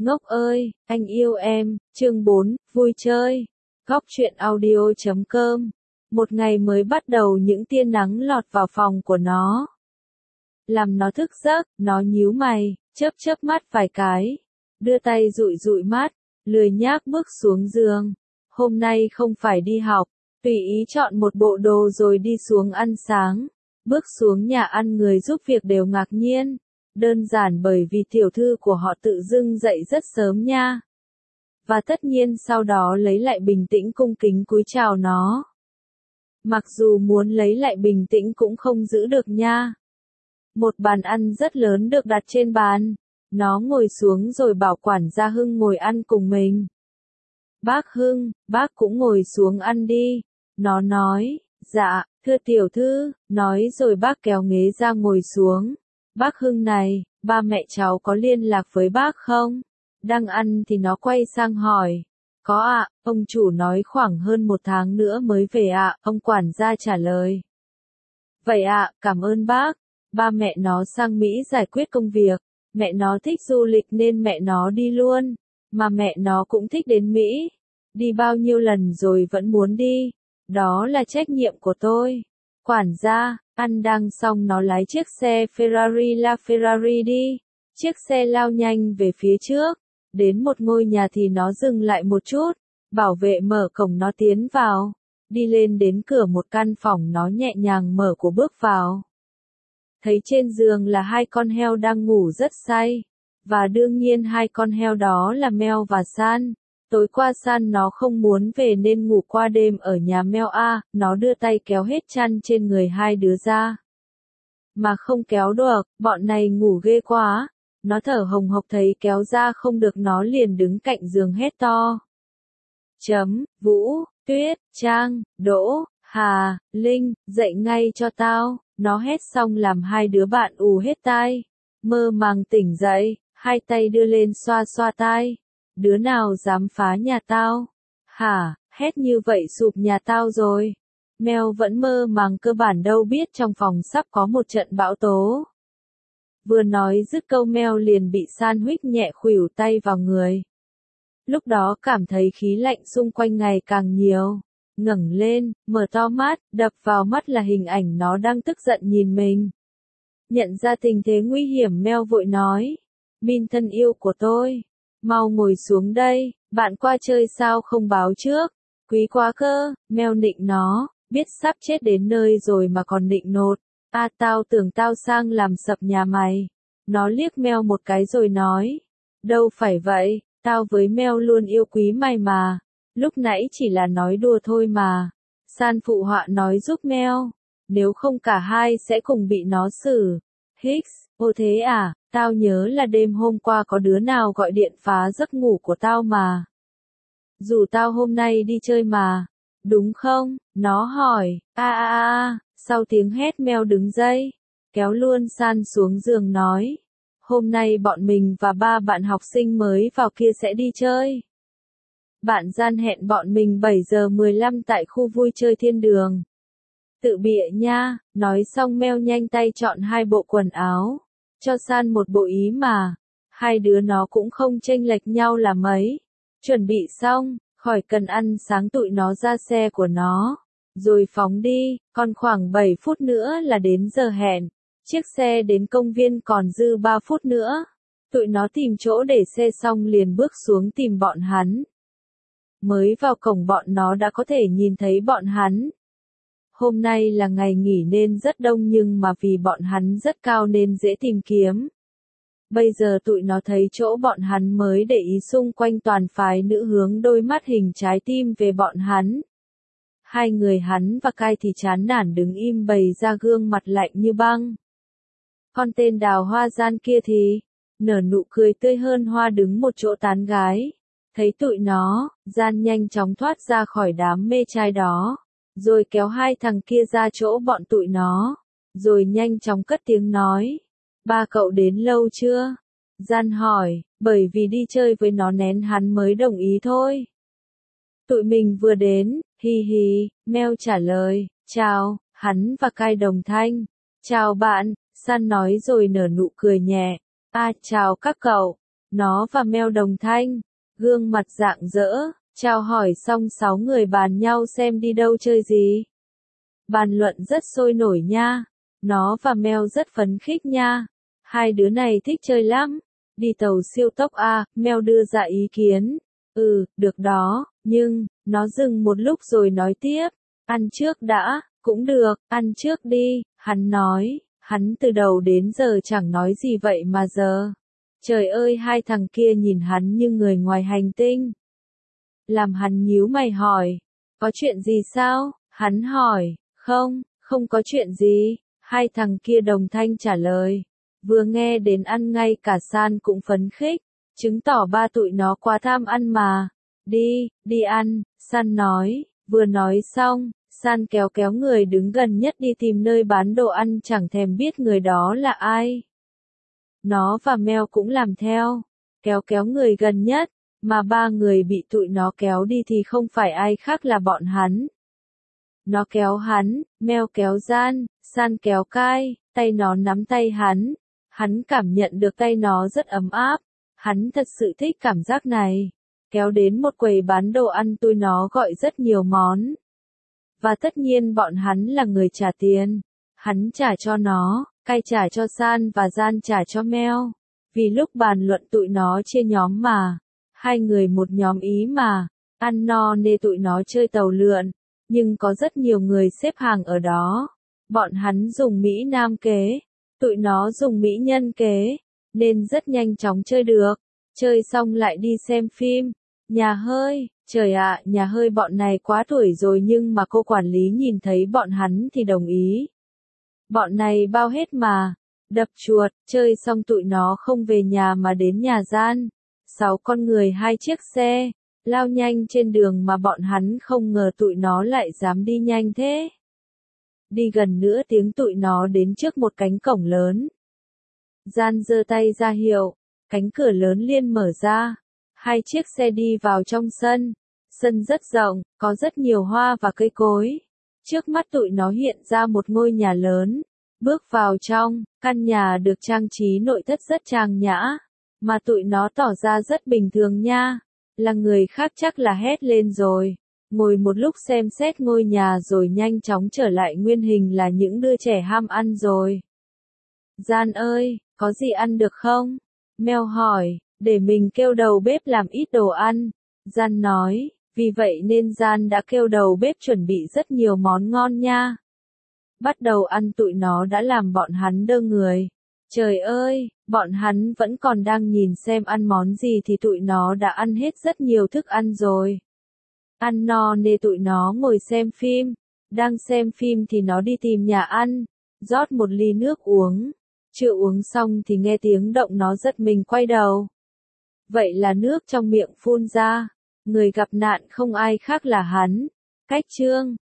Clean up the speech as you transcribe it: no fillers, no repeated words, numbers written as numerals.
Ngốc ơi, anh yêu em, chương 4, vui chơi. Góc truyện audio.com. Một ngày mới bắt đầu những tia nắng lọt vào phòng của nó. Làm nó thức giấc, nó nhíu mày, chớp mắt vài cái. Đưa tay dụi dụi mắt, lười nhác bước xuống giường. Hôm nay không phải đi học, tùy ý chọn một bộ đồ rồi đi xuống ăn sáng. Bước xuống nhà ăn người giúp việc đều ngạc nhiên. Đơn giản bởi vì tiểu thư của họ tự dưng dậy rất sớm nha. Và tất nhiên sau đó lấy lại bình tĩnh cung kính cúi chào nó. Mặc dù muốn lấy lại bình tĩnh cũng không giữ được nha. Một bàn ăn rất lớn được đặt trên bàn. Nó ngồi xuống rồi bảo quản gia Hưng ngồi ăn cùng mình. Bác Hưng, bác cũng ngồi xuống ăn đi. Nó nói, dạ, thưa tiểu thư, nói rồi bác kéo ghế ra ngồi xuống. Bác Hưng này, ba mẹ cháu có liên lạc với bác không? Đang ăn thì nó quay sang hỏi. Có ạ, ông chủ nói khoảng hơn 1 tháng nữa mới về ạ, ông quản gia trả lời. Vậy ạ, cảm ơn bác. Ba mẹ nó sang Mỹ giải quyết công việc. Mẹ nó thích du lịch nên mẹ nó đi luôn. Mà mẹ nó cũng thích đến Mỹ. Đi bao nhiêu lần rồi vẫn muốn đi. Đó là trách nhiệm của tôi. Quản gia, ăn đang xong nó lái chiếc xe Ferrari LaFerrari đi. Chiếc xe lao nhanh về phía trước. Đến một ngôi nhà thì nó dừng lại một chút. Bảo vệ mở cổng nó tiến vào. Đi lên đến cửa một căn phòng nó nhẹ nhàng mở cửa bước vào. Thấy trên giường là 2 con heo đang ngủ rất say. Và đương nhiên 2 con heo đó là Meo và San. Tối qua San nó không muốn về nên ngủ qua đêm ở nhà Meo A, nó đưa tay kéo hết chăn trên người 2 đứa ra. Mà không kéo được, bọn này ngủ ghê quá. Nó thở hồng hộc thấy kéo ra không được nó liền đứng cạnh giường hét to. Vũ, Tuyết, Trang, Đỗ, Hà, Linh, dậy ngay cho tao. Nó hét xong làm 2 đứa bạn ù hết tai. Mơ màng tỉnh dậy, 2 tay đưa lên xoa xoa tai. Đứa nào dám phá nhà tao? Hả, hét như vậy sụp nhà tao rồi. Mèo vẫn mơ màng cơ bản đâu biết trong phòng sắp có một trận bão tố. Vừa nói dứt câu Mèo liền bị San huých nhẹ khuỷu tay vào người. Lúc đó cảm thấy khí lạnh xung quanh ngày càng nhiều. Ngẩng lên, mở to mắt, đập vào mắt là hình ảnh nó đang tức giận nhìn mình. Nhận ra tình thế nguy hiểm Mèo vội nói. Min thân yêu của tôi. Mau ngồi xuống đây, bạn qua chơi sao không báo trước. Quý quá cơ, Mèo nịnh nó, biết sắp chết đến nơi rồi mà còn nịnh nọt. À tao tưởng tao sang làm sập nhà mày. Nó liếc Mèo một cái rồi nói. Đâu phải vậy, tao với Mèo luôn yêu quý mày mà. Lúc nãy chỉ là nói đùa thôi mà. San phụ họa nói giúp Mèo. Nếu không cả hai sẽ cùng bị nó xử. Hicks, ô thế à, tao nhớ là đêm hôm qua có đứa nào gọi điện phá giấc ngủ của tao mà. Rủ tao hôm nay đi chơi mà. Đúng không? Nó hỏi. Sau tiếng hét Mèo đứng dậy. Kéo luôn San xuống giường nói. Hôm nay bọn mình và 3 bạn học sinh mới vào kia sẽ đi chơi. Bạn gian hẹn bọn mình 7 giờ 15 tại khu vui chơi Thiên Đường. Tự bịa nha, nói xong Mèo nhanh tay chọn 2 bộ quần áo. Cho San một bộ ý mà. 2 đứa nó cũng không chênh lệch nhau là mấy. Chuẩn bị xong, khỏi cần ăn sáng tụi nó ra xe của nó. Rồi phóng đi, còn khoảng 7 phút nữa là đến giờ hẹn. Chiếc xe đến công viên còn dư 3 phút nữa. Tụi nó tìm chỗ để xe xong liền bước xuống tìm bọn hắn. Mới vào cổng bọn nó đã có thể nhìn thấy bọn hắn. Hôm nay là ngày nghỉ nên rất đông nhưng mà vì bọn hắn rất cao nên dễ tìm kiếm. Bây giờ tụi nó thấy chỗ bọn hắn mới để ý xung quanh toàn phái nữ hướng đôi mắt hình trái tim về bọn hắn. 2 người hắn và Cai thì chán nản đứng im bày ra gương mặt lạnh như băng. Con tên Đào Hoa gian kia thì nở nụ cười tươi hơn hoa đứng một chỗ tán gái. Thấy tụi nó, gian nhanh chóng thoát ra khỏi đám mê trai đó. Rồi kéo 2 thằng kia ra chỗ bọn tụi nó. Rồi nhanh chóng cất tiếng nói. 3 cậu đến lâu chưa? Gian hỏi, bởi vì đi chơi với nó nén hắn mới đồng ý thôi. Tụi mình vừa đến, hi hi, Mèo trả lời, chào, hắn và Cai đồng thanh. Chào bạn, San nói rồi nở nụ cười nhẹ. Chào các cậu. Nó và Mèo đồng thanh, gương mặt rạng rỡ, chào hỏi xong 6 người bàn nhau xem đi đâu chơi gì. Bàn luận rất sôi nổi nha. Nó và Mèo rất phấn khích nha. Hai đứa này thích chơi lắm. Đi tàu siêu tốc à, Mèo đưa ra ý kiến. Được đó, nhưng, nó dừng một lúc rồi nói tiếp. Ăn trước đã, cũng được, ăn trước đi, hắn nói. Hắn từ đầu đến giờ chẳng nói gì vậy mà giờ. Trời ơi, hai thằng kia nhìn hắn như người ngoài hành tinh. Làm hắn nhíu mày hỏi. Có chuyện gì sao? Hắn hỏi. Không có chuyện gì. Hai thằng kia đồng thanh trả lời. Vừa nghe đến ăn ngay cả San cũng phấn khích. Chứng tỏ ba tụi nó quá tham ăn mà. Đi ăn, San nói. Vừa nói xong, San kéo kéo người đứng gần nhất đi tìm nơi bán đồ ăn chẳng thèm biết người đó là ai. Nó và Mèo cũng làm theo. Kéo kéo người gần nhất, mà ba người bị tụi nó kéo đi thì không phải ai khác là bọn hắn. Nó kéo hắn, Mèo kéo Gian, San kéo Kai, tay nó nắm tay hắn. Hắn cảm nhận được tay nó rất ấm áp. Hắn thật sự thích cảm giác này. Kéo đến một quầy bán đồ ăn tụi nó gọi rất nhiều món. Và tất nhiên bọn hắn là người trả tiền. Hắn trả cho nó, Kai trả cho San và Gian trả cho Mèo. Vì lúc bàn luận tụi nó chia nhóm mà. Hai người một nhóm ý mà. Ăn no nên tụi nó chơi tàu lượn. Nhưng có rất nhiều người xếp hàng ở đó. Bọn hắn dùng Mỹ Nam kế. Tụi nó dùng Mỹ Nhân kế. Nên rất nhanh chóng chơi được. Chơi xong lại đi xem phim. Nhà hơi, trời ạ, nhà hơi bọn này quá tuổi rồi nhưng mà cô quản lý nhìn thấy bọn hắn thì đồng ý. Bọn này bao hết mà. Đập chuột, chơi xong tụi nó không về nhà mà đến nhà Gian. 6 con người 2 chiếc xe. Lao nhanh trên đường mà bọn hắn không ngờ tụi nó lại dám đi nhanh thế. Đi gần nửa tiếng tụi nó đến trước một cánh cổng lớn. Gian giơ tay ra hiệu, cánh cửa lớn liền mở ra. 2 chiếc xe đi vào trong sân. Sân rất rộng, có rất nhiều hoa và cây cối. Trước mắt tụi nó hiện ra một ngôi nhà lớn. Bước vào trong, căn nhà được trang trí nội thất rất trang nhã. Mà tụi nó tỏ ra rất bình thường nha. Là người khác chắc là hét lên rồi. Ngồi một lúc xem xét ngôi nhà rồi nhanh chóng trở lại nguyên hình là những đứa trẻ ham ăn rồi. Gian ơi, có gì ăn được không? Mèo hỏi, để mình kêu đầu bếp làm ít đồ ăn. Gian nói, vì vậy nên Gian đã kêu đầu bếp chuẩn bị rất nhiều món ngon nha. Bắt đầu ăn tụi nó đã làm bọn hắn đơ người. Trời ơi, bọn hắn vẫn còn đang nhìn xem ăn món gì thì tụi nó đã ăn hết rất nhiều thức ăn rồi. Ăn no nên tụi nó ngồi xem phim. Đang xem phim thì nó đi tìm nhà ăn, rót một ly nước uống. Chưa uống xong thì nghe tiếng động nó giật mình quay đầu. Vậy là nước trong miệng phun ra. Người gặp nạn không ai khác là hắn. Cách Trương.